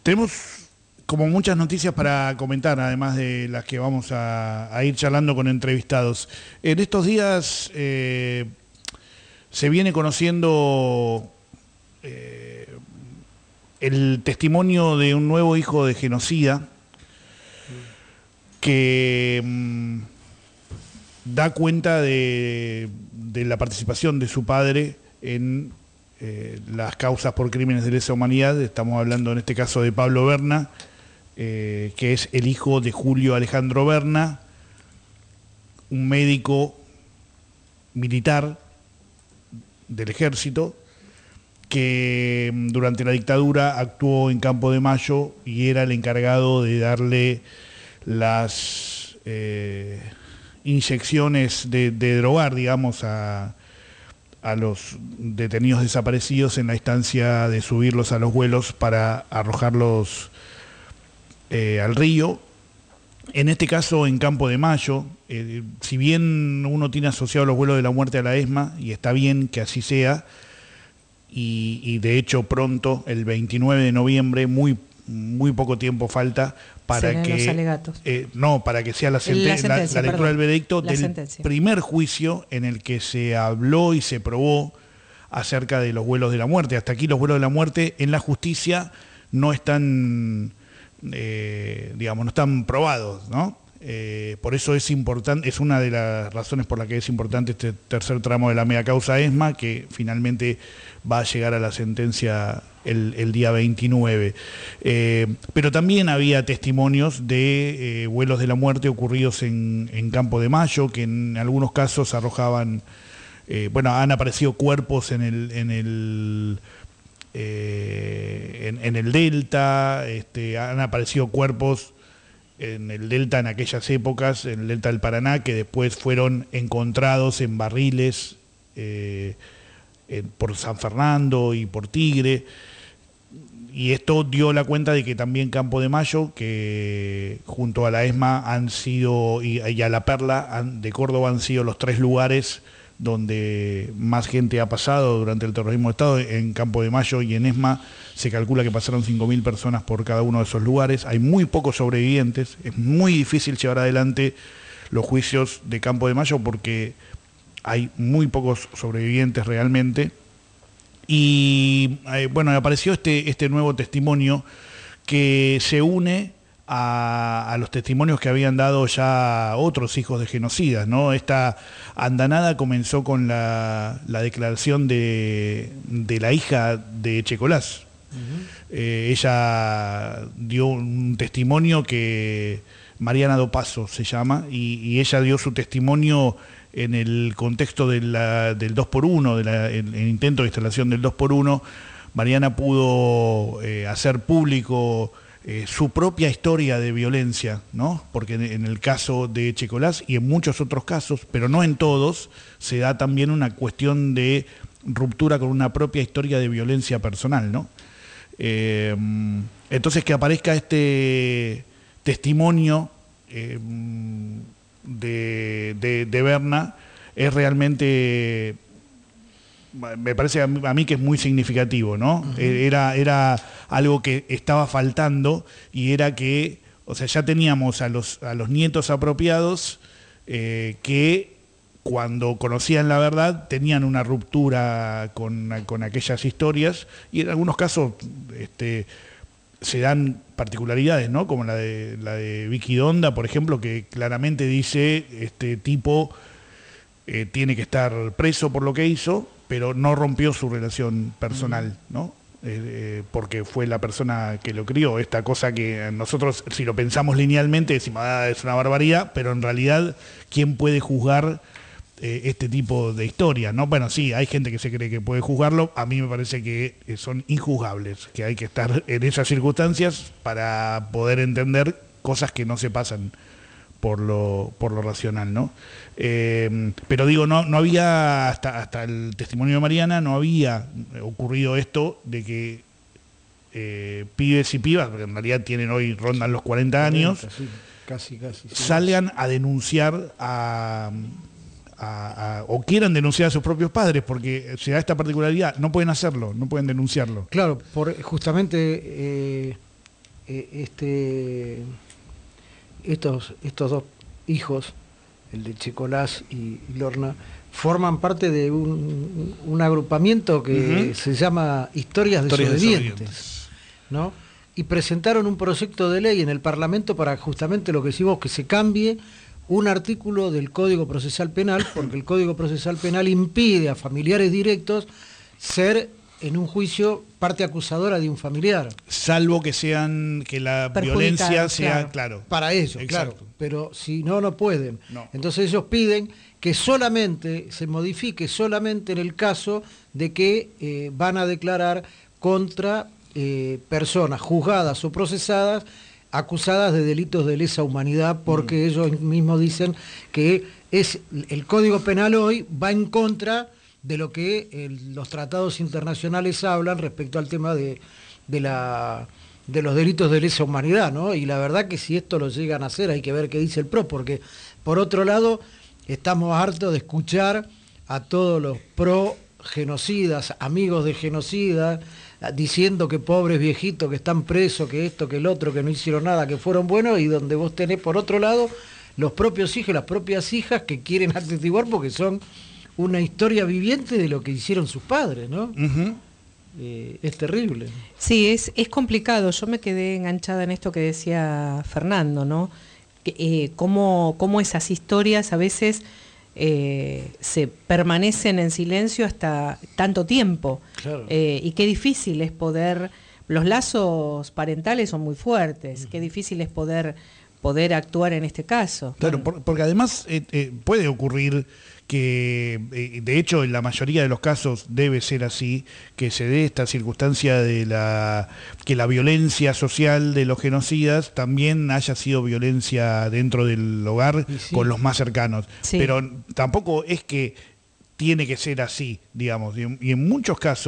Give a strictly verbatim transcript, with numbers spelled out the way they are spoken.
tenemos como muchas noticias para comentar, además de las que vamos a, a ir charlando con entrevistados. En estos días eh, se viene conociendo eh, el testimonio de un nuevo hijo de genocida que mmm, da cuenta de, de la participación de su padre en eh, las causas por crímenes de lesa humanidad. Estamos hablando en este caso de Pablo Berna, eh, que es el hijo de Julio Alejandro Berna, un médico militar del ejército que durante la dictadura actuó en Campo de Mayo y era el encargado de darle las eh, inyecciones de, de drogar, digamos, a, a los detenidos desaparecidos en la instancia de subirlos a los vuelos para arrojarlos eh, al río. En este caso, en Campo de Mayo, eh, si bien uno tiene asociado los vuelos de la muerte a la ESMA, y está bien que así sea, y, y de hecho pronto, el veintinueve de noviembre, muy, muy poco tiempo falta para que, los alegatos. Eh, no, para que sea la, senten la, sentencia, la, la lectura perdón, del veredicto del sentencia. primer juicio en el que se habló y se probó acerca de los vuelos de la muerte. Hasta aquí los vuelos de la muerte en la justicia no están... Eh, digamos, no están probados, ¿no? Eh, por eso es importante, es una de las razones por las que es importante este tercer tramo de la mega causa ESMA, que finalmente va a llegar a la sentencia el, el día veintinueve. Eh, pero también había testimonios de eh, vuelos de la muerte ocurridos en, en Campo de Mayo, que en algunos casos arrojaban, eh, bueno, han aparecido cuerpos en el... En el Eh, en, en el Delta, este, han aparecido cuerpos en el Delta en aquellas épocas, en el Delta del Paraná, que después fueron encontrados en barriles eh, en, por San Fernando y por Tigre, y esto dio la cuenta de que también Campo de Mayo, que junto a la ESMA han sido, y, y a la Perla han, de Córdoba, han sido los tres lugares donde más gente ha pasado durante el terrorismo de Estado. En Campo de Mayo y en ESMA se calcula que pasaron cinco mil personas por cada uno de esos lugares. Hay muy pocos sobrevivientes, es muy difícil llevar adelante los juicios de Campo de Mayo porque hay muy pocos sobrevivientes realmente. Y eh, bueno, apareció este, este nuevo testimonio que se une A, a los testimonios que habían dado ya otros hijos de genocidas, ¿no? Esta andanada comenzó con la, la declaración de, de la hija de Echecolás. Uh-huh. eh, ella dio un testimonio que Mariana Dopazo se llama, y, y ella dio su testimonio en el contexto de la, del dos por uno, del de el intento de instalación del dos por uno. Mariana pudo eh, hacer público Eh, su propia historia de violencia, ¿no? Porque en, en el caso de Echecolás y en muchos otros casos, pero no en todos, se da también una cuestión de ruptura con una propia historia de violencia personal, ¿no? Eh, entonces que aparezca este testimonio eh, de, de, de Berna es realmente... me parece a mí, a mí que es muy significativo, ¿no? Uh-huh. Era, era algo que estaba faltando, y era que, o sea, ya teníamos a los, a los nietos apropiados eh, que cuando conocían la verdad tenían una ruptura con, con aquellas historias, y en algunos casos este, se dan particularidades, ¿no? Como la de, la de Vicky Donda, por ejemplo, que claramente dice, este tipo eh, tiene que estar preso por lo que hizo, pero no rompió su relación personal, ¿no? Eh, eh, porque fue la persona que lo crió. Esta cosa que nosotros, si lo pensamos linealmente, decimos, ah, es una barbaridad, pero en realidad, ¿quién puede juzgar eh, este tipo de historias, ¿no? Bueno, sí, hay gente que se cree que puede juzgarlo. A mí me parece que son injuzgables, que hay que estar en esas circunstancias para poder entender cosas que no se pasan por lo por lo racional, ¿no? Eh, pero digo, no no había, hasta hasta el testimonio de Mariana, no había ocurrido esto de que eh, pibes y pibas, porque en realidad tienen hoy, rondan los cuarenta años, sí, casi, casi, sí. salgan a denunciar a, a, a, o quieran denunciar a sus propios padres, porque se da esta particularidad, no pueden hacerlo, no pueden denunciarlo. Claro, por justamente... Eh... eh, este, estos, estos dos hijos, el de Checolás y, y Lorna, forman parte de un, un agrupamiento que uh-huh. se llama Historias, Historias Desobedientes, Desobedientes, ¿no? Y presentaron un proyecto de ley en el Parlamento para justamente lo que decimos, que se cambie un artículo del Código Procesal Penal, porque el Código Procesal Penal impide a familiares directos ser en un juicio parte acusadora de un familiar. Salvo que sean, que la violencia sea, claro. claro. Para ellos, exacto. Claro. Pero si no, no pueden. No. Entonces ellos piden que solamente se modifique solamente en el caso de que eh, van a declarar contra eh, personas juzgadas o procesadas acusadas de delitos de lesa humanidad, porque mm. ellos mismos dicen que es el Código Penal hoy va en contra de lo que el, los tratados internacionales hablan respecto al tema de, de, la, de los delitos de lesa humanidad, ¿no? Y la verdad que si esto lo llegan a hacer hay que ver qué dice el P R O, porque por otro lado estamos hartos de escuchar a todos los pro genocidas, amigos de genocidas, diciendo que pobres viejitos que están presos, que esto, que el otro, que no hicieron nada, que fueron buenos, y donde vos tenés por otro lado los propios hijos y las propias hijas que quieren atestiguar porque son una historia viviente de lo que hicieron sus padres, ¿no? Uh-huh. Eh, es terrible. Sí, es, es complicado. Yo me quedé enganchada en esto que decía Fernando, ¿no? Que, eh, cómo, cómo esas historias a veces eh, se permanecen en silencio hasta tanto tiempo. Claro. Eh, y qué difícil es poder... Los lazos parentales son muy fuertes. Uh-huh. Qué difícil es poder, poder actuar en este caso. Claro, bueno. por, porque además eh, eh, puede ocurrir... que eh, de hecho en la mayoría de los casos debe ser así, que se dé esta circunstancia de la que la violencia social de los genocidas también haya sido violencia dentro del hogar sí. con los más cercanos. Sí. Pero tampoco es que tiene que ser así, digamos, y en, y en muchos casos